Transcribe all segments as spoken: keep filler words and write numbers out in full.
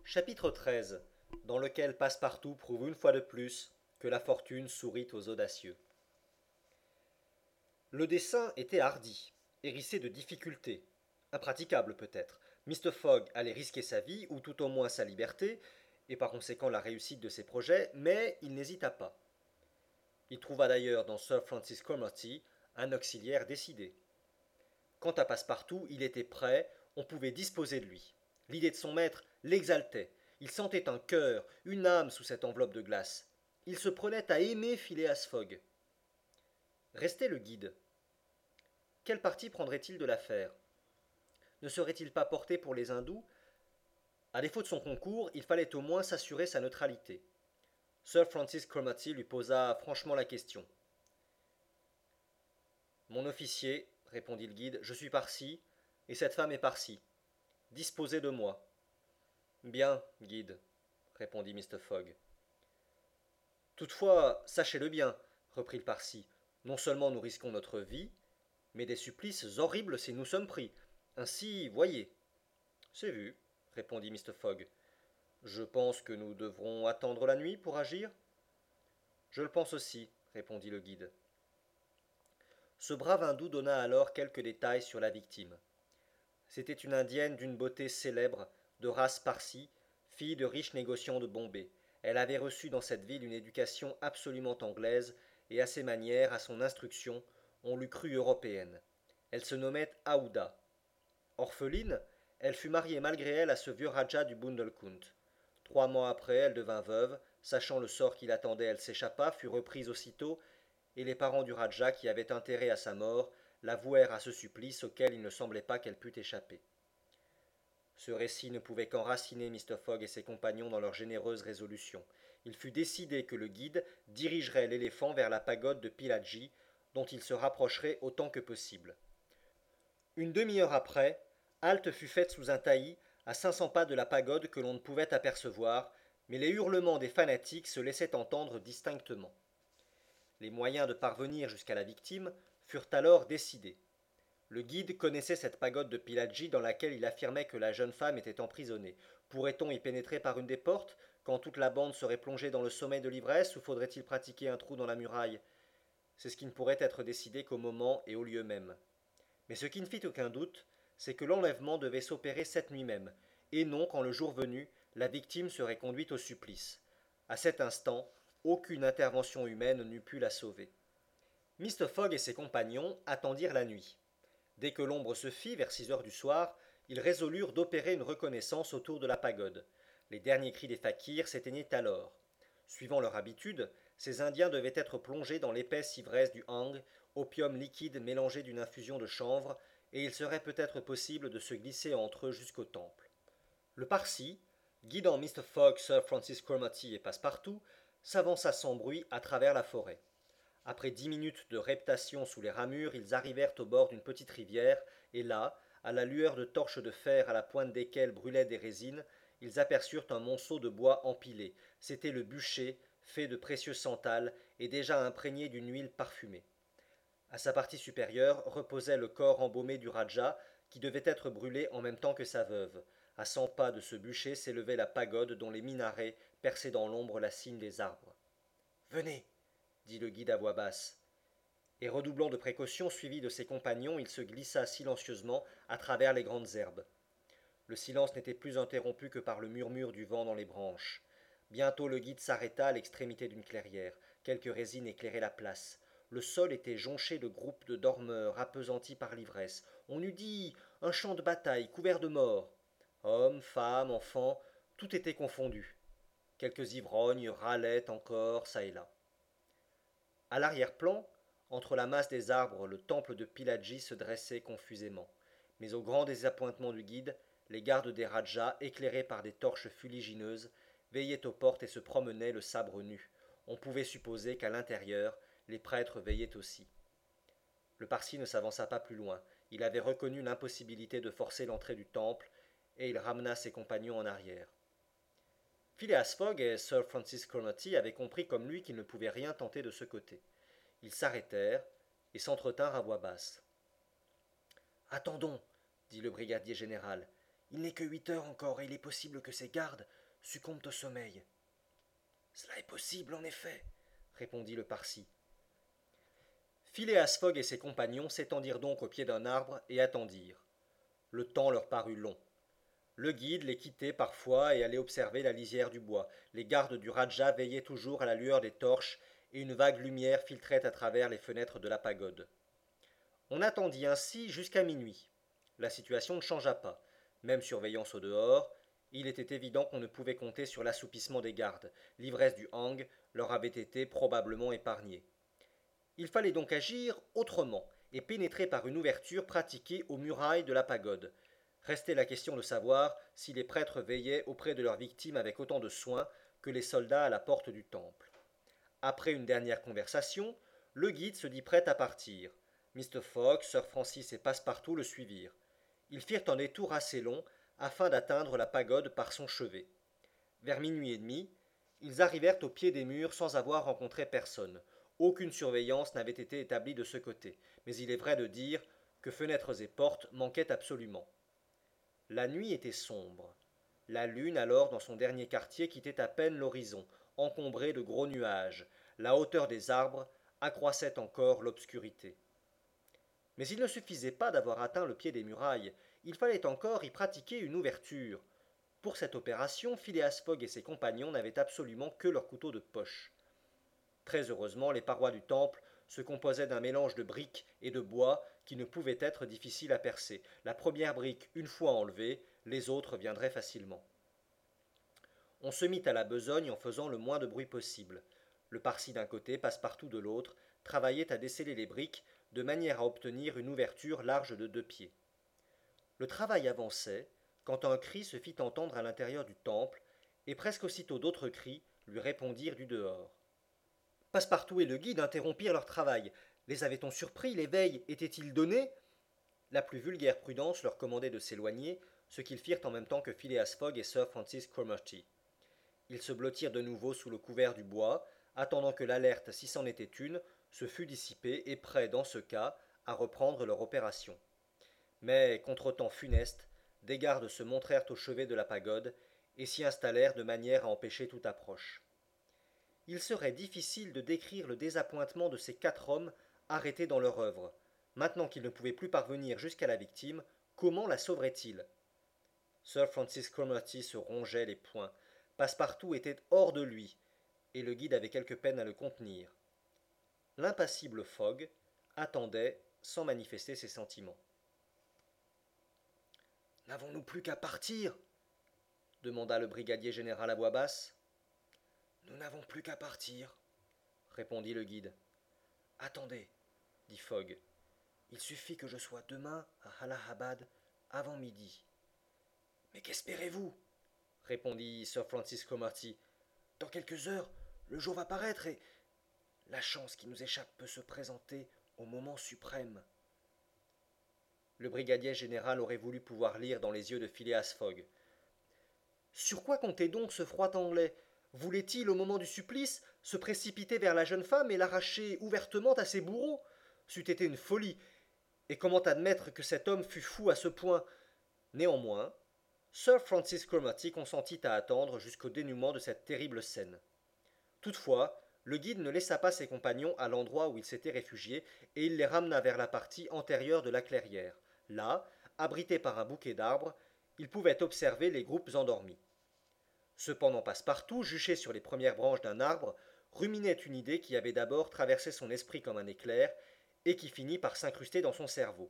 Chapitre treize, dans lequel Passepartout prouve une fois de plus que la fortune sourit aux audacieux. Le dessein était hardi, hérissé de difficultés, impraticable peut-être. mister Fogg allait risquer sa vie, ou tout au moins sa liberté, et par conséquent la réussite de ses projets, mais il n'hésita pas. Il trouva d'ailleurs dans Sir Francis Cromarty un auxiliaire décidé. Quant à Passepartout, il était prêt, on pouvait disposer de lui. L'idée de son maître l'exaltait. Il sentait un cœur, une âme sous cette enveloppe de glace. Il se prenait à aimer Phileas Fogg. Restait le guide. Quel parti prendrait-il de l'affaire? Ne serait-il pas porté pour les hindous? À défaut de son concours, il fallait au moins s'assurer sa neutralité. Sir Francis Cromarty lui posa franchement la question. Mon officier, répondit le guide, je suis Parsi, et cette femme est Parsi. Disposez de moi. Bien, guide, répondit mister Fogg. Toutefois, sachez-le bien, reprit le Parsi, non seulement nous risquons notre vie, mais des supplices horribles si nous sommes pris. Ainsi, voyez. C'est vu, répondit mister Fogg. Je pense que nous devrons attendre la nuit pour agir. Je le pense aussi, répondit le guide. Ce brave hindou donna alors quelques détails sur la victime. C'était une indienne d'une beauté célèbre, de race parsie, fille de riches négociants de Bombay. Elle avait reçu dans cette ville une éducation absolument anglaise, et à ses manières, à son instruction, on l'eût crue européenne. Elle se nommait Aouda. Orpheline, elle fut mariée malgré elle à ce vieux Raja du Bundelkund. Trois mois après, elle devint veuve, sachant le sort qui l'attendait, elle s'échappa, fut reprise aussitôt, et les parents du Raja, qui avaient intérêt à sa mort, la vouèrent à ce supplice auquel il ne semblait pas qu'elle pût échapper. Ce récit ne pouvait qu'enraciner mister Fogg et ses compagnons dans leur généreuse résolution. Il fut décidé que le guide dirigerait l'éléphant vers la pagode de Pillaji, dont il se rapprocherait autant que possible. Une demi-heure après, halte fut faite sous un taillis, à cinq cents pas de la pagode que l'on ne pouvait apercevoir, mais les hurlements des fanatiques se laissaient entendre distinctement. Les moyens de parvenir jusqu'à la victime furent alors décidés. Le guide connaissait cette pagode de Pillaji dans laquelle il affirmait que la jeune femme était emprisonnée. Pourrait-on y pénétrer par une des portes, quand toute la bande serait plongée dans le sommeil de l'ivresse, ou faudrait-il pratiquer un trou dans la muraille? C'est ce qui ne pourrait être décidé qu'au moment et au lieu même. Mais ce qui ne fit aucun doute, c'est que l'enlèvement devait s'opérer cette nuit même, et non quand le jour venu, la victime serait conduite au supplice. À cet instant, aucune intervention humaine n'eût pu la sauver. mister Fogg et ses compagnons attendirent la nuit. Dès que l'ombre se fit, vers six heures du soir, ils résolurent d'opérer une reconnaissance autour de la pagode. Les derniers cris des fakirs s'éteignaient alors. Suivant leur habitude, ces Indiens devaient être plongés dans l'épaisse ivresse du hang, opium liquide mélangé d'une infusion de chanvre, et il serait peut-être possible de se glisser entre eux jusqu'au temple. Le Parsi, guidant mister Fogg, Sir Francis Cromarty et Passepartout, s'avança sans bruit à travers la forêt. Après dix minutes de reptation sous les ramures, ils arrivèrent au bord d'une petite rivière, et là, à la lueur de torches de fer à la pointe desquelles brûlaient des résines, ils aperçurent un monceau de bois empilé. C'était le bûcher, fait de précieux santal, et déjà imprégné d'une huile parfumée. À sa partie supérieure reposait le corps embaumé du Raja, qui devait être brûlé en même temps que sa veuve. À cent pas de ce bûcher s'élevait la pagode dont les minarets perçaient dans l'ombre la cime des arbres. Venez, dit le guide à voix basse. Et redoublant de précautions, suivi de ses compagnons, il se glissa silencieusement à travers les grandes herbes. Le silence n'était plus interrompu que par le murmure du vent dans les branches. Bientôt le guide s'arrêta à l'extrémité d'une clairière. Quelques résines éclairaient la place. Le sol était jonché de groupes de dormeurs appesantis par l'ivresse. On eût dit un champ de bataille couvert de morts. Hommes, femmes, enfants, tout était confondu. Quelques ivrognes râlaient encore çà et là. À l'arrière-plan, entre la masse des arbres, le temple de Pillaji se dressait confusément. Mais au grand désappointement du guide, les gardes des Rajas, éclairés par des torches fuligineuses, veillaient aux portes et se promenaient le sabre nu. On pouvait supposer qu'à l'intérieur, les prêtres veillaient aussi. Le Parsi ne s'avança pas plus loin. Il avait reconnu l'impossibilité de forcer l'entrée du temple, et il ramena ses compagnons en arrière. Phileas Fogg et Sir Francis Cromarty avaient compris comme lui qu'ils ne pouvaient rien tenter de ce côté. Ils s'arrêtèrent et s'entretinrent à voix basse. Attendons, dit le brigadier général. Il n'est que huit heures encore et il est possible que ces gardes succombent au sommeil. Cela est possible, en effet, répondit le Parsi. Phileas Fogg et ses compagnons s'étendirent donc au pied d'un arbre et attendirent. Le temps leur parut long. Le guide les quittait parfois et allait observer la lisière du bois. Les gardes du Rajah veillaient toujours à la lueur des torches et une vague lumière filtrait à travers les fenêtres de la pagode. On attendit ainsi jusqu'à minuit. La situation ne changea pas. Même surveillance au dehors, il était évident qu'on ne pouvait compter sur l'assoupissement des gardes. L'ivresse du hang leur avait été probablement épargnée. Il fallait donc agir autrement et pénétrer par une ouverture pratiquée aux murailles de la pagode. Restait la question de savoir si les prêtres veillaient auprès de leurs victimes avec autant de soin que les soldats à la porte du temple. Après une dernière conversation, le guide se dit prêt à partir. mister Fogg, Sir Francis et Passepartout le suivirent. Ils firent un détour assez long afin d'atteindre la pagode par son chevet. Vers minuit et demi, ils arrivèrent au pied des murs sans avoir rencontré personne. Aucune surveillance n'avait été établie de ce côté, mais il est vrai de dire que fenêtres et portes manquaient absolument. La nuit était sombre. La lune, alors dans son dernier quartier, quittait à peine l'horizon, encombré de gros nuages. La hauteur des arbres accroissait encore l'obscurité. Mais il ne suffisait pas d'avoir atteint le pied des murailles, il fallait encore y pratiquer une ouverture. Pour cette opération, Phileas Fogg et ses compagnons n'avaient absolument que leur couteau de poche. Très heureusement, les parois du temple se composaient d'un mélange de briques et de bois qui ne pouvait être difficile à percer. La première brique, une fois enlevée, les autres viendraient facilement. On se mit à la besogne en faisant le moins de bruit possible. Le Parsi d'un côté, Passepartout de l'autre, travaillait à desceller les briques de manière à obtenir une ouverture large de deux pieds. Le travail avançait quand un cri se fit entendre à l'intérieur du temple, et presque aussitôt d'autres cris lui répondirent du dehors. Passepartout et le guide interrompirent leur travail. Les avait-on surpris? L'éveil était-il donné? La plus vulgaire prudence leur commandait de s'éloigner, ce qu'ils firent en même temps que Phileas Fogg et Sir Francis Cromarty. Ils se blottirent de nouveau sous le couvert du bois, attendant que l'alerte, si c'en était une, se fût dissipée et prêts, dans ce cas, à reprendre leur opération. Mais, contretemps funeste, des gardes se montrèrent au chevet de la pagode et s'y installèrent de manière à empêcher toute approche. Il serait difficile de décrire le désappointement de ces quatre hommes arrêtés dans leur œuvre. Maintenant qu'ils ne pouvaient plus parvenir jusqu'à la victime, comment la sauveraient-ils? Sir Francis Cromarty se rongeait les poings. Passepartout était hors de lui, et le guide avait quelque peine à le contenir. L'impassible Fogg attendait sans manifester ses sentiments. N'avons-nous plus qu'à partir? Demanda le brigadier général à voix basse. Nous n'avons plus qu'à partir, répondit le guide. Attendez, dit Fogg. Il suffit que je sois demain à Allahabad avant midi. Mais qu'espérez-vous? Répondit Sir Francis Cromarty. Dans quelques heures, le jour va paraître et la chance qui nous échappe peut se présenter au moment suprême. Le brigadier général aurait voulu pouvoir lire dans les yeux de Phileas Fogg. Sur quoi comptait donc ce froid anglais? Voulait-il, au moment du supplice, se précipiter vers la jeune femme et l'arracher ouvertement à ses bourreaux? C'eût été une folie. Et comment admettre que cet homme fût fou à ce point? Néanmoins, Sir Francis Cromarty consentit à attendre jusqu'au dénouement de cette terrible scène. Toutefois, le guide ne laissa pas ses compagnons à l'endroit où ils s'étaient réfugiés, et il les ramena vers la partie antérieure de la clairière. Là, abrités par un bouquet d'arbres, ils pouvaient observer les groupes endormis. Cependant Passepartout, juché sur les premières branches d'un arbre, ruminait une idée qui avait d'abord traversé son esprit comme un éclair, et qui finit par s'incruster dans son cerveau.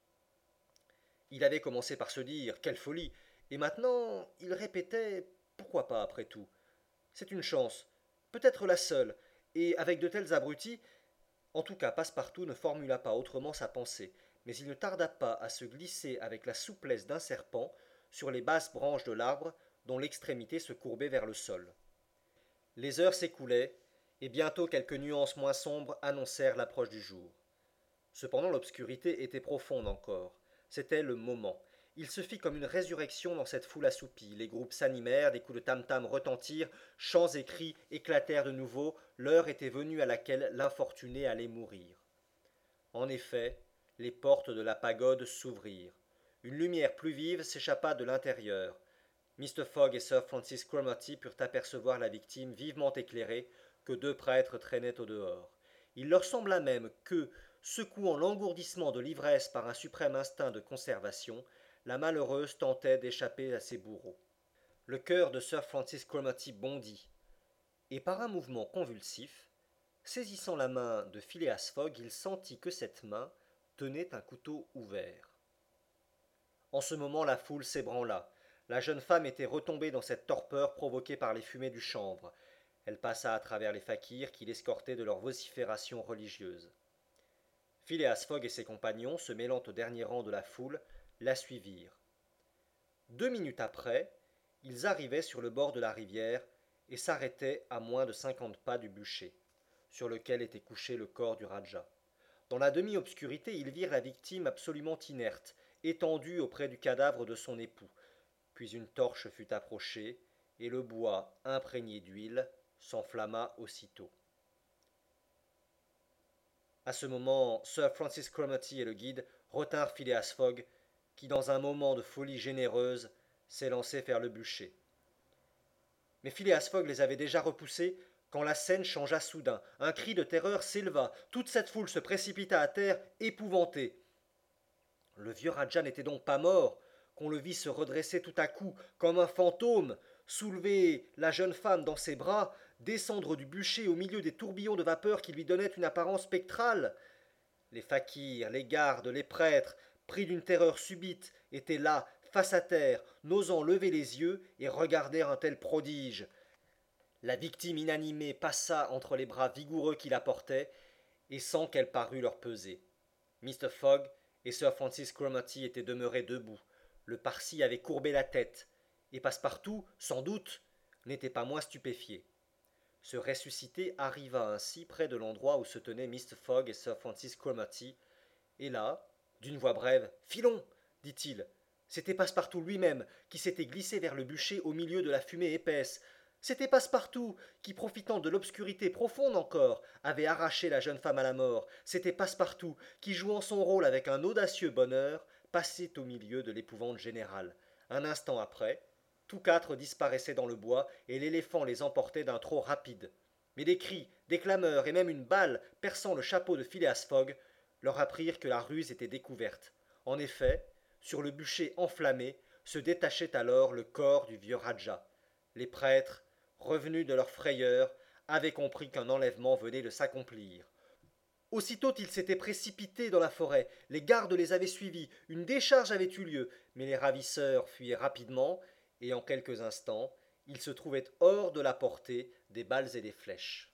Il avait commencé par se dire « Quelle folie !» et maintenant il répétait « Pourquoi pas, après tout? C'est une chance, peut-être la seule, et avec de tels abrutis… » En tout cas, Passepartout ne formula pas autrement sa pensée, mais il ne tarda pas à se glisser avec la souplesse d'un serpent sur les basses branches de l'arbre dont l'extrémité se courbait vers le sol. Les heures s'écoulaient, et bientôt quelques nuances moins sombres annoncèrent l'approche du jour. Cependant l'obscurité était profonde encore. C'était le moment. Il se fit comme une résurrection dans cette foule assoupie. Les groupes s'animèrent, des coups de tam-tam retentirent, chants et cris éclatèrent de nouveau. L'heure était venue à laquelle l'infortuné allait mourir. En effet, les portes de la pagode s'ouvrirent. Une lumière plus vive s'échappa de l'intérieur. Mister Fogg et Sir Francis Cromarty purent apercevoir la victime vivement éclairée que deux prêtres traînaient au dehors. Il leur sembla même que, secouant l'engourdissement de l'ivresse par un suprême instinct de conservation, la malheureuse tentait d'échapper à ses bourreaux. Le cœur de Sir Francis Cromarty bondit, et par un mouvement convulsif, saisissant la main de Phileas Fogg, il sentit que cette main tenait un couteau ouvert. En ce moment, la foule s'ébranla. La jeune femme était retombée dans cette torpeur provoquée par les fumées du chanvre. Elle passa à travers les fakirs qui l'escortaient de leurs vociférations religieuses. Phileas Fogg et ses compagnons, se mêlant au dernier rang de la foule, la suivirent. Deux minutes après, ils arrivaient sur le bord de la rivière et s'arrêtaient à moins de cinquante pas du bûcher, sur lequel était couché le corps du Rajah. Dans la demi-obscurité, ils virent la victime absolument inerte, étendue auprès du cadavre de son époux. Puis une torche fut approchée, et le bois, imprégné d'huile, s'enflamma aussitôt. À ce moment, Sir Francis Cromarty et le guide retinrent Phileas Fogg, qui, dans un moment de folie généreuse, s'élançait vers le bûcher. Mais Phileas Fogg les avait déjà repoussés quand la scène changea soudain. Un cri de terreur s'éleva. Toute cette foule se précipita à terre, épouvantée. Le vieux Rajah n'était donc pas mort, qu'on le vit se redresser tout à coup, comme un fantôme, soulever la jeune femme dans ses bras, descendre du bûcher au milieu des tourbillons de vapeur qui lui donnaient une apparence spectrale. Les fakirs, les gardes, les prêtres, pris d'une terreur subite, étaient là, face à terre, n'osant lever les yeux et regarder un tel prodige. La victime inanimée passa entre les bras vigoureux qui la portaient, et sans qu'elle parût leur peser. Mister Fogg et Sir Francis Cromarty étaient demeurés debout. Le Parsi avait courbé la tête, et Passepartout, sans doute, n'était pas moins stupéfié. Ce ressuscité arriva ainsi près de l'endroit où se tenaient Mister Fogg et Sir Francis Cromarty, et là, d'une voix brève, « Filons !» dit-il. C'était Passepartout lui-même qui s'était glissé vers le bûcher au milieu de la fumée épaisse. C'était Passepartout qui, profitant de l'obscurité profonde encore, avait arraché la jeune femme à la mort. C'était Passepartout qui, jouant son rôle avec un audacieux bonheur, passait au milieu de l'épouvante générale. Un instant après, tous quatre disparaissaient dans le bois et l'éléphant les emportait d'un trot rapide. Mais des cris, des clameurs et même une balle perçant le chapeau de Phileas Fogg leur apprirent que la ruse était découverte. En effet, sur le bûcher enflammé se détachait alors le corps du vieux Rajah. Les prêtres, revenus de leur frayeur, avaient compris qu'un enlèvement venait de s'accomplir. Aussitôt ils s'étaient précipités dans la forêt, les gardes les avaient suivis, une décharge avait eu lieu, mais les ravisseurs fuyaient rapidement, et en quelques instants, ils se trouvaient hors de la portée des balles et des flèches.